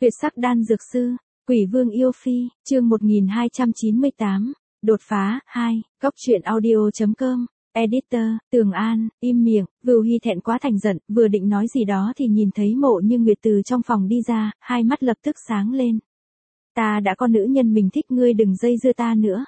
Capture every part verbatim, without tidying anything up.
Tuyệt sắc đan dược sư, Quỷ Vương yêu phi, chương một nghìn hai trăm chín mươi tám, đột phá, hai, góc truyện audio chấm com, editor, Tường An, im miệng, Vưu Hy thẹn quá thành giận, vừa định nói gì đó thì nhìn thấy Mộ Như Nguyệt từ trong phòng đi ra, hai mắt lập tức sáng lên. Ta đã có nữ nhân mình thích, ngươi đừng dây dưa ta nữa.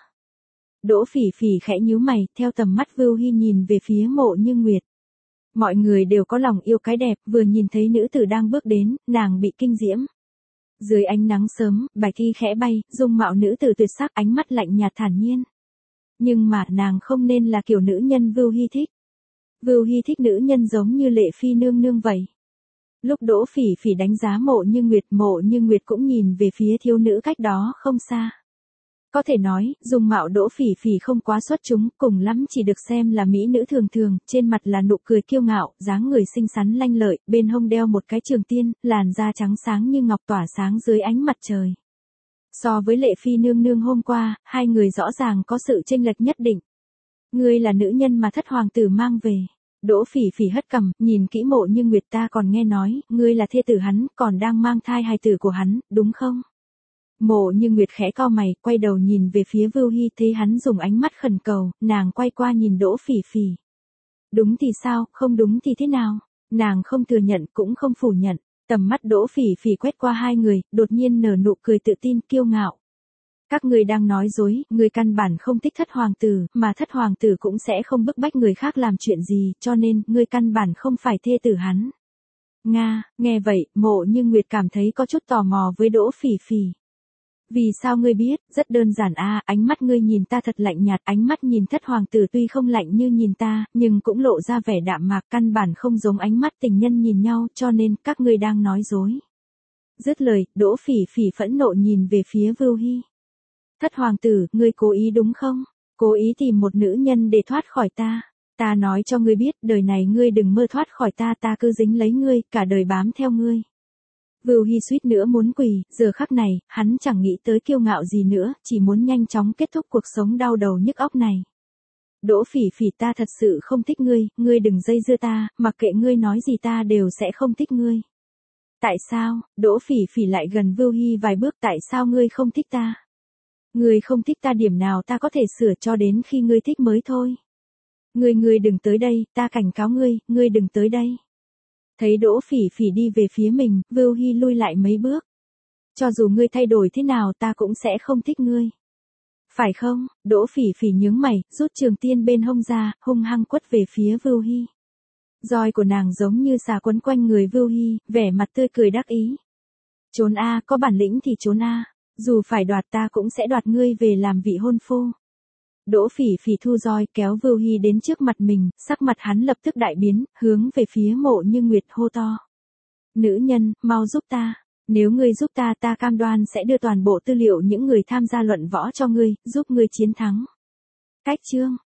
Đỗ Phỉ Phỉ khẽ nhíu mày, theo tầm mắt Vưu Hy nhìn về phía Mộ Như Nguyệt. Mọi người đều có lòng yêu cái đẹp, vừa nhìn thấy nữ tử đang bước đến, nàng bị kinh diễm. Dưới ánh nắng sớm, bạch y khẽ bay, dung mạo nữ tử tuyệt sắc, ánh mắt lạnh nhạt thản nhiên. Nhưng mà nàng không nên là kiểu nữ nhân Vưu Hy thích. Vưu Hy thích nữ nhân giống như Lệ Phi nương nương vậy. Lúc Đỗ Phỉ Phỉ đánh giá Mộ Như Nguyệt, Mộ Như Nguyệt cũng nhìn về phía thiếu nữ cách đó không xa. Có thể nói, dung mạo Đỗ Phỉ Phỉ không quá xuất chúng, cùng lắm chỉ được xem là mỹ nữ thường thường, trên mặt là nụ cười kiêu ngạo, dáng người xinh xắn lanh lợi, bên hông đeo một cái trường tiên, làn da trắng sáng như ngọc tỏa sáng dưới ánh mặt trời. So với Lệ Phi nương nương hôm qua, hai người rõ ràng có sự chênh lệch nhất định. Ngươi là nữ nhân mà thất hoàng tử mang về. Đỗ Phỉ Phỉ hất cằm, nhìn kỹ Mộ Như Nguyệt, ta còn nghe nói, ngươi là thê tử hắn, còn đang mang thai hài tử của hắn, đúng không? Mộ Như Nguyệt khẽ cau mày, quay đầu nhìn về phía Vưu Hy, thấy hắn dùng ánh mắt khẩn cầu, nàng quay qua nhìn Đỗ Phỉ Phỉ. Đúng thì sao, không đúng thì thế nào? Nàng không thừa nhận cũng không phủ nhận, tầm mắt Đỗ Phỉ Phỉ quét qua hai người, đột nhiên nở nụ cười tự tin kiêu ngạo. Các ngươi đang nói dối, ngươi căn bản không thích thất hoàng tử, mà thất hoàng tử cũng sẽ không bức bách người khác làm chuyện gì, cho nên, ngươi căn bản không phải thê tử hắn. Nga, nghe vậy, Mộ Như Nguyệt cảm thấy có chút tò mò với Đỗ Phỉ Phỉ. Vì sao ngươi biết, rất đơn giản a, à, ánh mắt ngươi nhìn ta thật lạnh nhạt, ánh mắt nhìn thất hoàng tử tuy không lạnh như nhìn ta, nhưng cũng lộ ra vẻ đạm mạc, căn bản không giống ánh mắt tình nhân nhìn nhau, cho nên, các ngươi đang nói dối. Dứt lời, Đỗ Phỉ Phỉ phẫn nộ nhìn về phía Vưu Hy. Thất hoàng tử, ngươi cố ý đúng không? Cố ý tìm một nữ nhân để thoát khỏi ta. Ta nói cho ngươi biết, đời này ngươi đừng mơ thoát khỏi ta, ta cứ dính lấy ngươi, cả đời bám theo ngươi. Vưu Hy suýt nữa muốn quỳ, giờ khắc này, hắn chẳng nghĩ tới kiêu ngạo gì nữa, chỉ muốn nhanh chóng kết thúc cuộc sống đau đầu nhức óc này. Đỗ Phỉ Phỉ, ta thật sự không thích ngươi, ngươi đừng dây dưa ta, mặc kệ ngươi nói gì ta đều sẽ không thích ngươi. Tại sao? Đỗ Phỉ Phỉ lại gần Vưu Hy vài bước, tại sao ngươi không thích ta? Ngươi không thích ta điểm nào ta có thể sửa cho đến khi ngươi thích mới thôi. Ngươi ngươi đừng tới đây, ta cảnh cáo ngươi, ngươi đừng tới đây. Thấy Đỗ Phỉ Phỉ đi về phía mình, Vưu Hy lui lại mấy bước. Cho dù ngươi thay đổi thế nào ta cũng sẽ không thích ngươi. Phải không? Đỗ Phỉ Phỉ nhướng mày, rút trường tiên bên hông ra, hung hăng quất về phía Vưu Hy. Roi của nàng giống như xà quấn quanh người Vưu Hy, vẻ mặt tươi cười đắc ý. Trốn a, có bản lĩnh thì trốn a, dù phải đoạt ta cũng sẽ đoạt ngươi về làm vị hôn phu. Đỗ Phỉ Phỉ thu roi kéo Vưu Hy đến trước mặt mình, sắc mặt hắn lập tức đại biến, hướng về phía Mộ Như Nguyệt hô to. Nữ nhân, mau giúp ta. Nếu ngươi giúp ta ta cam đoan sẽ đưa toàn bộ tư liệu những người tham gia luận võ cho ngươi, giúp ngươi chiến thắng. Cách chương,